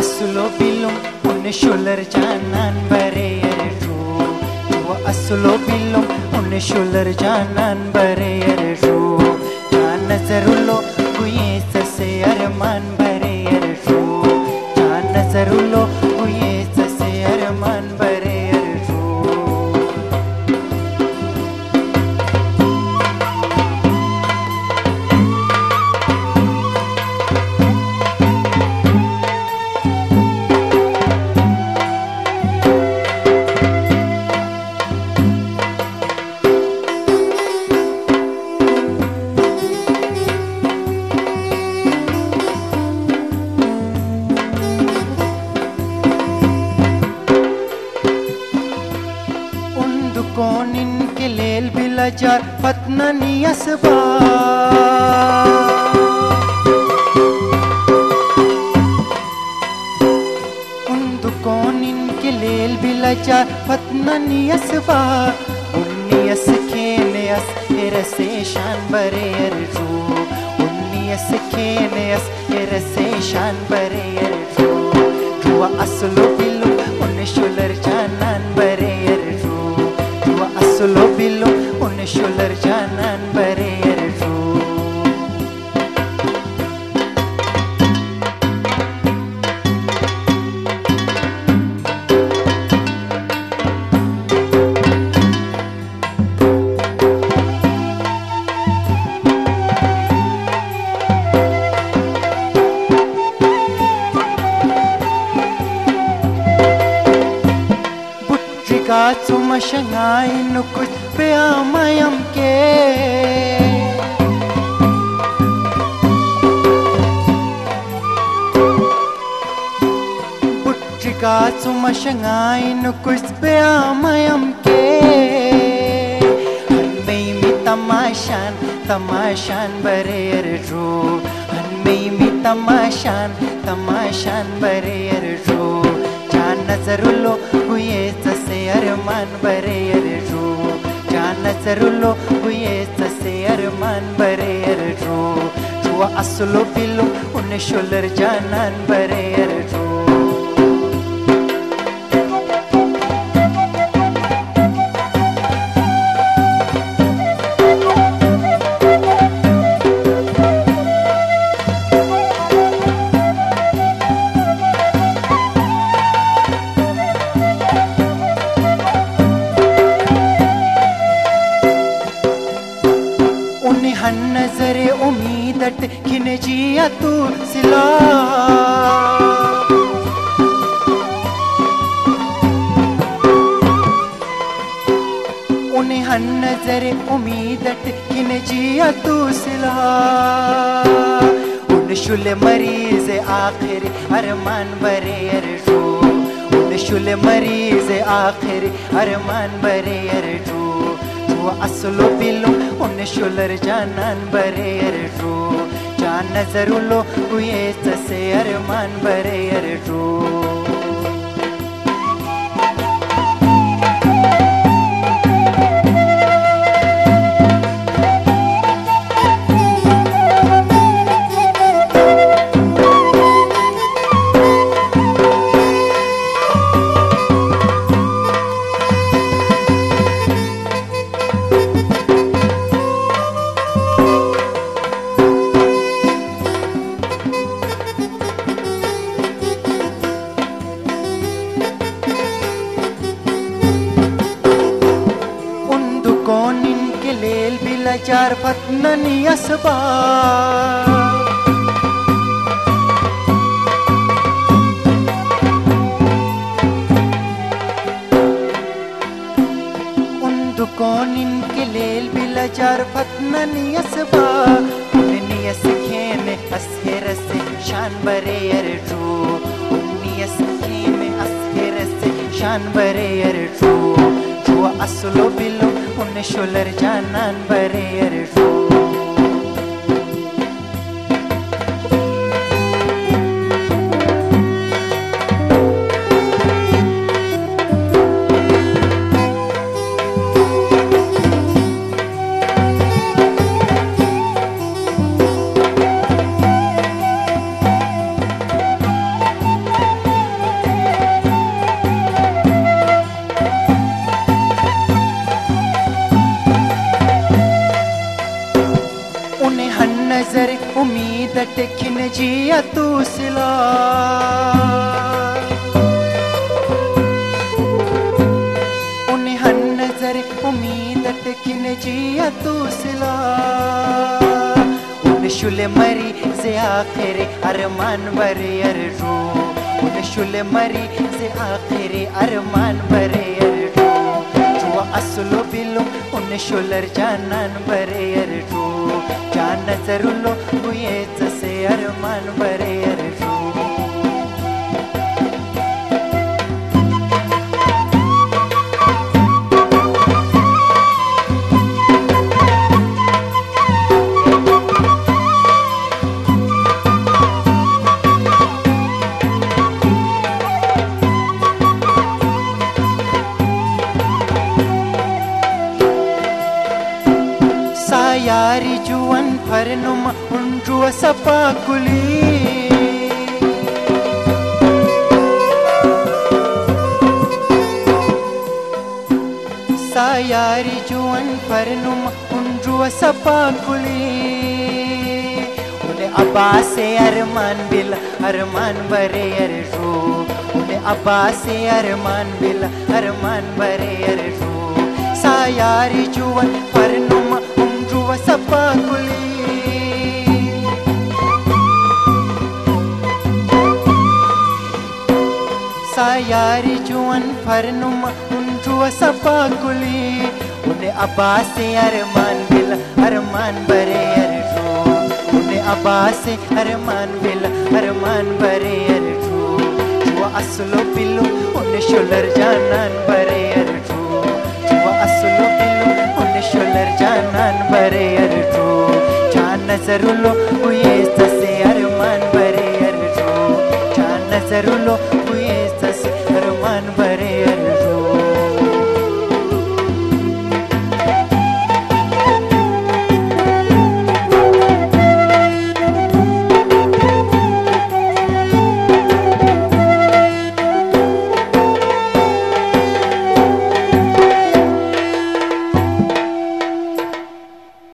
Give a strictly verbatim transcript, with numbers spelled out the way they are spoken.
aslo bilum un shular janan bare erju wa aslo bilum un shular janan bare erju jan nazarulo guye sase arman bare erju jan nazarulo guye sase arman bare erju कोनिन के लेल बिलजार पत्ननी असबा उन कोनिन के लेल बिलजार पत्ननी असबा उन्नीस खेने अस एरसे शान बरे अरजू उन्नीस खेने अस एरसे शान बरे अरजू जुआ असलो बिलु उन शुलर जानान बरे अरजू aslo bilu un shular janan bare erju Cuma shangai nukut pe amayam ke Putrika cuma shangai nukut pe amayam ke Hanmei mi tamashan tamashan bare erju Hanmei mi tamashan tamashan bare erju Jan nazarulo guye sase arman bare erju Jan nazarulo guye sase arman bare erju Jua aslo bilu un shular janan bare erju हन नजरे उम्मीदट किन जिया तू सिला उन्हें हन नजरे उम्मीदट किन जिया तू सिला उन शुल मरीज आखिर अरमान बरे अरजू उन शुल मरीज आखिर अरमान बरे अरजू aslo bilu un shular janan bare erju jan nazarulo guye sase arman bare erju कोनिन के लेल बिलजार पत्ननी असबा उन कोनिन के लेल बिलजार पत्ननी असबा उन्नीस खेने असहेर से शान बरे अरजू उन्नीस खेने असहेर से शान बरे अरजू जुआ aslo bilu un shular janan bare erju जिया तू सिला उन्हें हन नजर उम्मीद टकिन जिया तू सिला उन शुले मरी से आखिर अरमान बरे अरजू उन शुले मरी से आखिर अरमान बरे अरजू जुआ असलो बिलो उन शुलर जानन बरे अरजू जान नजरुलो बुयेच से अरमान बरे अरजू यारी जुवन फरनुम उंजुआ सपा कुली सायारी जुवन फरनुम उंजुआ सपा कुली उन्हें अब्बा से अरमान बिल अरमान बरे अरजू उन्हें अब्बा से अरमान बिल अरमान बरे अरजू सायारी जुवन फरनुम उंजुआ सपा कुली सायारी जुवन फरनुम उंजुआ सपा कुली उन्हें अब्बा से अरमान बिल अरमान बरे अरजू उन्हें अब्बा से अरमान बिल अरमान बरे अरजू जुआ असलो बिलो उन्हें शुलर जानन बरे अरजू जुआ असलो बिलो उन्हें शुलर जानन बरे अरजू जान नजरुलो उये से अरमान बरे अरजू जान नजरुलो